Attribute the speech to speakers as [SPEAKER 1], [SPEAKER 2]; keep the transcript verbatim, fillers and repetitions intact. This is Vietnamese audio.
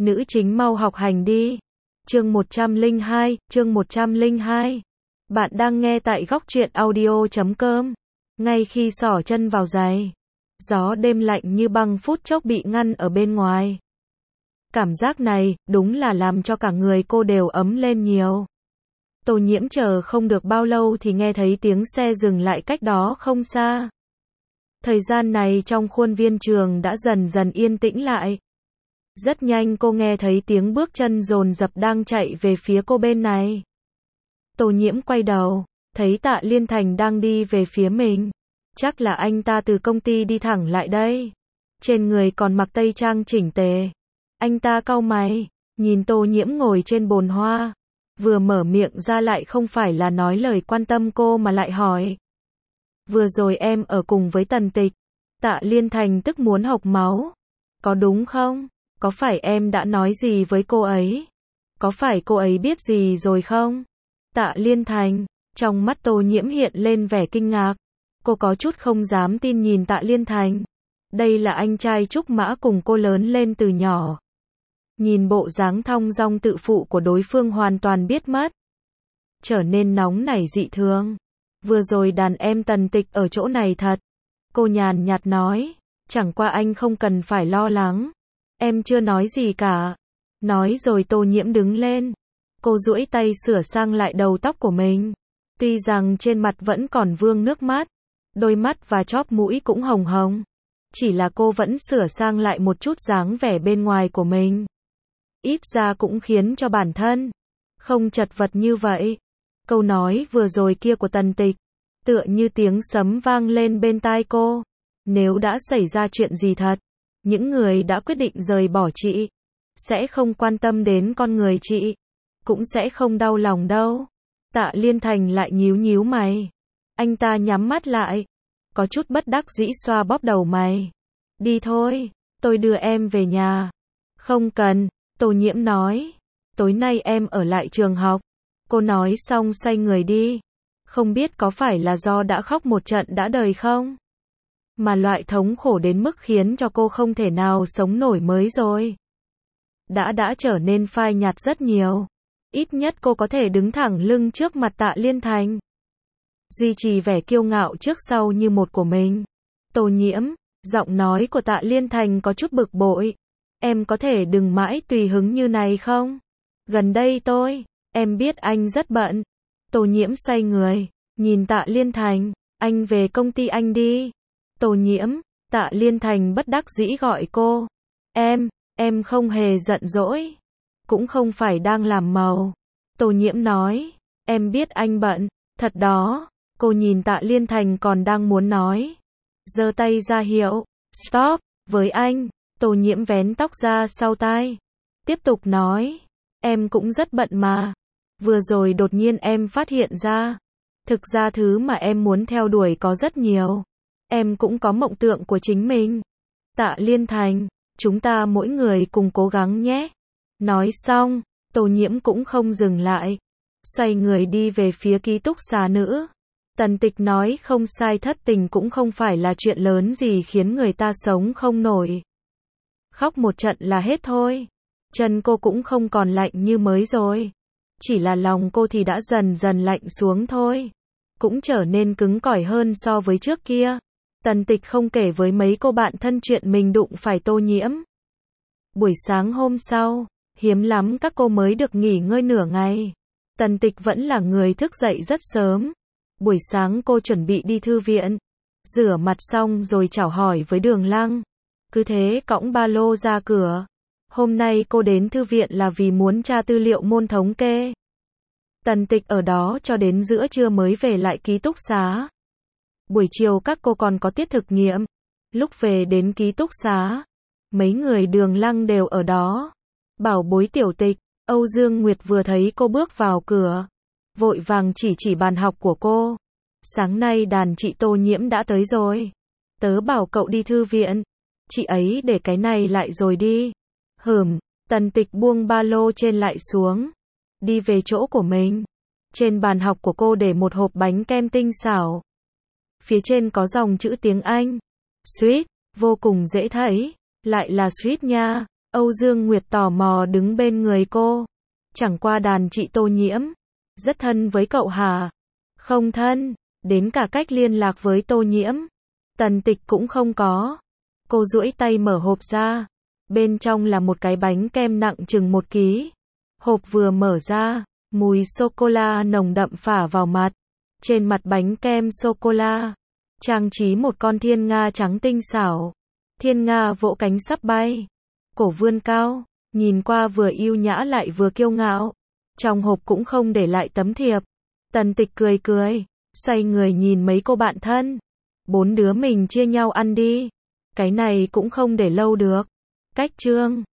[SPEAKER 1] Nữ chính mau học hành đi. Chương một trăm lẻ hai, chương một trăm lẻ hai. Bạn đang nghe tại góc truyện audio chấm com. Ngay khi xỏ chân vào giày, gió đêm lạnh như băng phút chốc bị ngăn ở bên ngoài. Cảm giác này, đúng là làm cho cả người cô đều ấm lên nhiều. Tô Nhiễm chờ không được bao lâu thì nghe thấy tiếng xe dừng lại cách đó không xa. Thời gian này trong khuôn viên trường đã dần dần yên tĩnh lại. Rất nhanh cô nghe thấy tiếng bước chân dồn dập đang chạy về phía cô bên này. Tô Nhiễm quay đầu, thấy Tạ Liên Thành đang đi về phía mình. Chắc là anh ta từ công ty đi thẳng lại đây. Trên người còn mặc tây trang chỉnh tề. Anh ta cau mày, nhìn Tô Nhiễm ngồi trên bồn hoa. Vừa mở miệng ra lại không phải là nói lời quan tâm cô mà lại hỏi. Vừa rồi em ở cùng với Tần Tịch. Tạ Liên Thành tức muốn hộc máu. Có đúng không? Có phải em đã nói gì với cô ấy? Có phải cô ấy biết gì rồi không? Tạ Liên Thành, trong mắt Tô Nhiễm hiện lên vẻ kinh ngạc. Cô có chút không dám tin nhìn Tạ Liên Thành. Đây là anh trai Trúc Mã cùng cô lớn lên từ nhỏ. Nhìn bộ dáng thong dong tự phụ của đối phương hoàn toàn biết mất. Trở nên nóng nảy dị thường. Vừa rồi đàn em Tần Tịch ở chỗ này thật. Cô nhàn nhạt nói, chẳng qua anh không cần phải lo lắng. Em chưa nói gì cả. Nói rồi Tô Nhiễm đứng lên. Cô duỗi tay sửa sang lại đầu tóc của mình. Tuy rằng trên mặt vẫn còn vương nước mắt. Đôi mắt và chóp mũi cũng hồng hồng. Chỉ là cô vẫn sửa sang lại một chút dáng vẻ bên ngoài của mình. Ít ra cũng khiến cho bản thân không chật vật như vậy. Câu nói vừa rồi kia của Tần Tịch tựa như tiếng sấm vang lên bên tai cô. Nếu đã xảy ra chuyện gì thật, những người đã quyết định rời bỏ chị sẽ không quan tâm đến con người chị, cũng sẽ không đau lòng đâu. Tạ Liên Thành lại nhíu nhíu mày. Anh ta nhắm mắt lại, có chút bất đắc dĩ xoa bóp đầu mày. Đi thôi, tôi đưa em về nhà. Không cần, Tô Nhiễm nói. Tối nay em ở lại trường học. Cô nói xong xoay người đi. Không biết có phải là do đã khóc một trận đã đời không? Mà loại thống khổ đến mức khiến cho cô không thể nào sống nổi mới rồi. Đã đã trở nên phai nhạt rất nhiều. Ít nhất cô có thể đứng thẳng lưng trước mặt Tạ Liên Thành. Duy trì vẻ kiêu ngạo trước sau như một của mình. Tô Nhiễm, giọng nói của Tạ Liên Thành có chút bực bội. Em có thể đừng mãi tùy hứng như này không? Gần đây tôi, em biết anh rất bận. Tô Nhiễm xoay người, nhìn Tạ Liên Thành, anh về công ty anh đi. Tô Nhiễm, Tạ Liên Thành bất đắc dĩ gọi cô. Em, em không hề giận dỗi. Cũng không phải đang làm màu. Tô Nhiễm nói, em biết anh bận, thật đó. Cô nhìn Tạ Liên Thành còn đang muốn nói. Giơ tay ra hiệu, stop, với anh. Tô Nhiễm vén tóc ra sau tai. Tiếp tục nói, em cũng rất bận mà. Vừa rồi đột nhiên em phát hiện ra. Thực ra thứ mà em muốn theo đuổi có rất nhiều. Em cũng có mộng tượng của chính mình. Tạ Liên Thành, chúng ta mỗi người cùng cố gắng nhé. Nói xong, Tô Nhiễm cũng không dừng lại. Xoay người đi về phía ký túc xá nữ. Tần Tịch nói không sai, thất tình cũng không phải là chuyện lớn gì khiến người ta sống không nổi. Khóc một trận là hết thôi. Chân cô cũng không còn lạnh như mới rồi. Chỉ là lòng cô thì đã dần dần lạnh xuống thôi. Cũng trở nên cứng cỏi hơn so với trước kia. Tần Tịch không kể với mấy cô bạn thân chuyện mình đụng phải Tô Nhiễm. Buổi sáng hôm sau, hiếm lắm các cô mới được nghỉ ngơi nửa ngày. Tần Tịch vẫn là người thức dậy rất sớm. Buổi sáng cô chuẩn bị đi thư viện. Rửa mặt xong rồi chào hỏi với Đường Lăng. Cứ thế cõng ba lô ra cửa. Hôm nay cô đến thư viện là vì muốn tra tư liệu môn thống kê. Tần Tịch ở đó cho đến giữa trưa mới về lại ký túc xá. Buổi chiều các cô còn có tiết thực nghiệm. Lúc về đến ký túc xá, mấy người Đường Lăng đều ở đó. Bảo bối Tiểu Tịch, Âu Dương Nguyệt vừa thấy cô bước vào cửa, vội vàng chỉ chỉ bàn học của cô. Sáng nay đàn chị Tô Nhiễm đã tới rồi. Tớ bảo cậu đi thư viện. Chị ấy để cái này lại rồi đi. Hửm, Tần Tịch buông ba lô trên lại xuống. Đi về chỗ của mình. Trên bàn học của cô để một hộp bánh kem tinh xảo. Phía trên có dòng chữ tiếng Anh. Sweet, vô cùng dễ thấy. Lại là sweet nha. Âu Dương Nguyệt tò mò đứng bên người cô. Chẳng qua đàn chị Tô Nhiễm. Rất thân với cậu hả? Không thân. Đến cả cách liên lạc với Tô Nhiễm. Tần Tịch cũng không có. Cô duỗi tay mở hộp ra. Bên trong là một cái bánh kem nặng chừng một ký. Hộp vừa mở ra, mùi sô-cô-la nồng đậm phả vào mặt. Trên mặt bánh kem sô-cô-la, trang trí một con thiên nga trắng tinh xảo. Thiên nga vỗ cánh sắp bay. Cổ vươn cao, nhìn qua vừa yêu nhã lại vừa kiêu ngạo. Trong hộp cũng không để lại tấm thiệp. Tần Tịch cười cười, xoay người nhìn mấy cô bạn thân. Bốn đứa mình chia nhau ăn đi. Cái này cũng không để lâu được. Cách trương.